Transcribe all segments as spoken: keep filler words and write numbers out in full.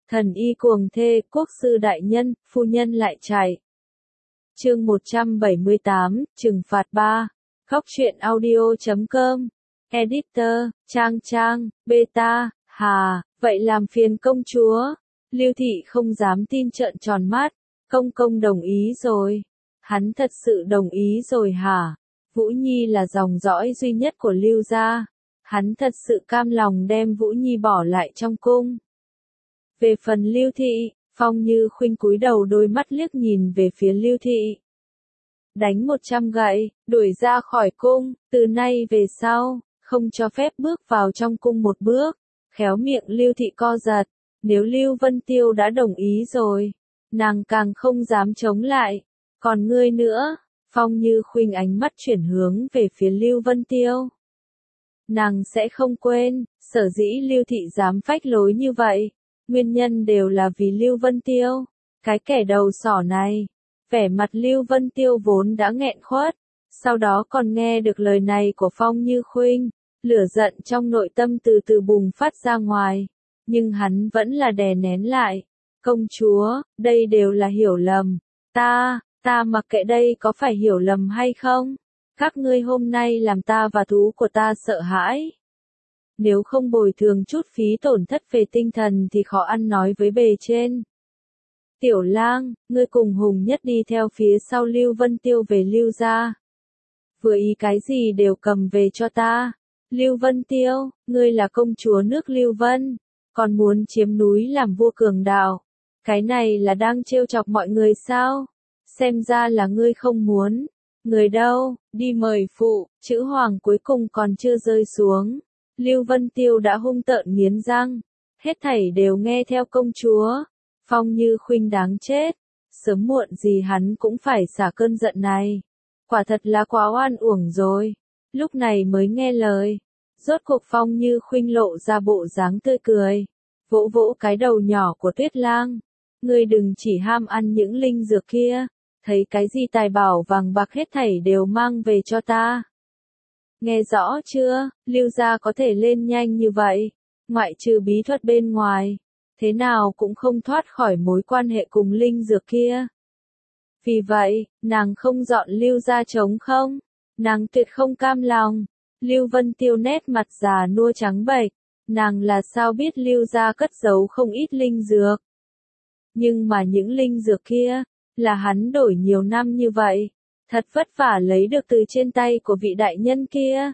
Thần y cuồng thê, quốc sư đại nhân, phu nhân lại chạy. Chương một trăm bảy mươi tám, trừng phạt ba. Góc truyện audio chấm com. Editor, Trang Trang, Beta, Hà, vậy làm phiền công chúa. Lưu Thị không dám tin trợn tròn mắt, công công đồng ý rồi. Hắn thật sự đồng ý rồi hả? Vũ Nhi là dòng dõi duy nhất của Lưu gia. Hắn thật sự cam lòng đem Vũ Nhi bỏ lại trong cung. Về phần Lưu Thị, Phong Như Khuynh cúi đầu đôi mắt liếc nhìn về phía Lưu Thị. Đánh một trăm gậy, đuổi ra khỏi cung, từ nay về sau, không cho phép bước vào trong cung một bước. Khéo miệng Lưu Thị co giật, nếu Lưu Vân Tiêu đã đồng ý rồi, nàng càng không dám chống lại. Còn ngươi nữa, Phong Như Khuynh ánh mắt chuyển hướng về phía Lưu Vân Tiêu. Nàng sẽ không quên, sở dĩ Lưu Thị dám phách lối như vậy, nguyên nhân đều là vì Lưu Vân Tiêu, cái kẻ đầu sỏ này. Vẻ mặt Lưu Vân Tiêu vốn đã nghẹn khuất, sau đó còn nghe được lời này của Phong Như Khuynh, lửa giận trong nội tâm từ từ bùng phát ra ngoài, nhưng hắn vẫn là đè nén lại. Công chúa, đây đều là hiểu lầm, ta, ta mặc kệ đây có phải hiểu lầm hay không, các ngươi hôm nay làm ta và thú của ta sợ hãi. Nếu không bồi thường chút phí tổn thất về tinh thần thì khó ăn nói với bề trên. Tiểu Lang, ngươi cùng Hùng Nhất đi theo phía sau Lưu Vân Tiêu về Lưu gia. Vừa ý cái gì đều cầm về cho ta. Lưu Vân Tiêu, ngươi là công chúa nước Lưu Vân, còn muốn chiếm núi làm vua cường đạo. Cái này là đang trêu chọc mọi người sao? Xem ra là ngươi không muốn. Người đâu, đi mời phụ, chữ hoàng cuối cùng còn chưa rơi xuống. Lưu Vân Tiêu đã hung tợn nghiến răng. Hết thảy đều nghe theo công chúa. Phong Như Khuynh đáng chết. Sớm muộn gì hắn cũng phải xả cơn giận này. Quả thật là quá oan uổng rồi. Lúc này mới nghe lời. Rốt cuộc Phong Như Khuynh lộ ra bộ dáng tươi cười. Vỗ vỗ cái đầu nhỏ của Tuyết Lang. Ngươi đừng chỉ ham ăn những linh dược kia. Thấy cái gì tài bảo vàng bạc hết thảy đều mang về cho ta. Nghe rõ chưa, Lưu gia có thể lên nhanh như vậy. Ngoại trừ bí thuật bên ngoài. Thế nào cũng không thoát khỏi mối quan hệ cùng linh dược kia. Vì vậy, nàng không dọn Lưu gia trống không? Nàng tuyệt không cam lòng. Lưu Vân Tiêu nét mặt già nua trắng bệch, nàng là sao biết Lưu gia cất giấu không ít linh dược. Nhưng mà những linh dược kia, là hắn đổi nhiều năm như vậy, thật vất vả lấy được từ trên tay của vị đại nhân kia.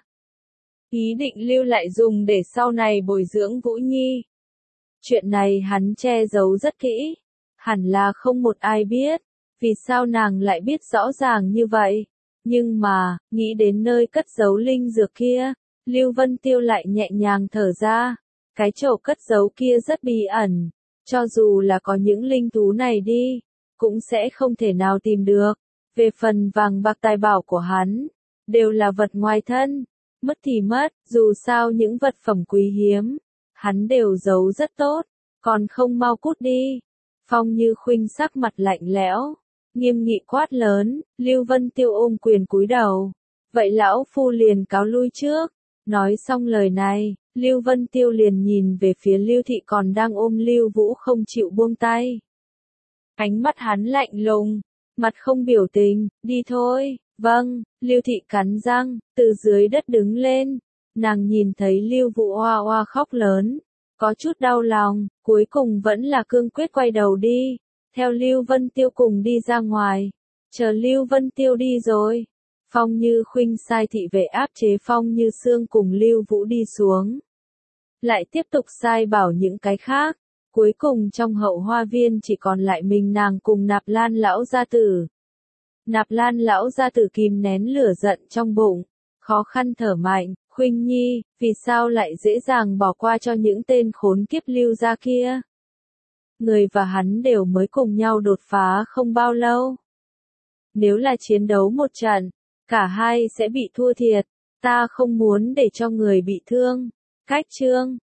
Ý định lưu lại dùng để sau này bồi dưỡng Vũ Nhi. Chuyện này hắn che giấu rất kỹ, hẳn là không một ai biết, vì sao nàng lại biết rõ ràng như vậy. Nhưng mà, nghĩ đến nơi cất giấu linh dược kia, Lưu Vân Tiêu lại nhẹ nhàng thở ra. Cái chỗ cất giấu kia rất bí ẩn, cho dù là có những linh thú này đi, cũng sẽ không thể nào tìm được. Về phần vàng bạc tài bảo của hắn, đều là vật ngoài thân, mất thì mất, dù sao những vật phẩm quý hiếm, hắn đều giấu rất tốt, còn không mau cút đi. Phong Như Khuynh sắc mặt lạnh lẽo, nghiêm nghị quát lớn. Lưu Vân Tiêu ôm quyền cúi đầu. Vậy lão phu liền cáo lui trước. Nói xong lời này, Lưu Vân Tiêu liền nhìn về phía Lưu Thị còn đang ôm Lưu Vũ không chịu buông tay. Ánh mắt hắn lạnh lùng, mặt không biểu tình, đi thôi. Vâng, Lưu Thị cắn răng, từ dưới đất đứng lên. Nàng nhìn thấy Lưu Vũ oa oa khóc lớn, có chút đau lòng, cuối cùng vẫn là cương quyết quay đầu đi, theo Lưu Vân Tiêu cùng đi ra ngoài. Chờ Lưu Vân Tiêu đi rồi, Phong Như Khuynh sai thị vệ áp chế Phong Như Sương cùng Lưu Vũ đi xuống. Lại tiếp tục sai bảo những cái khác, cuối cùng trong hậu hoa viên chỉ còn lại mình nàng cùng Nạp Lan lão gia tử. Nạp Lan lão gia tử kìm nén lửa giận trong bụng, khó khăn thở mạnh. Khuynh Nhi, vì sao lại dễ dàng bỏ qua cho những tên khốn kiếp Lưu gia kia? Người và hắn đều mới cùng nhau đột phá không bao lâu. Nếu là chiến đấu một trận, cả hai sẽ bị thua thiệt, ta không muốn để cho người bị thương. Cách chương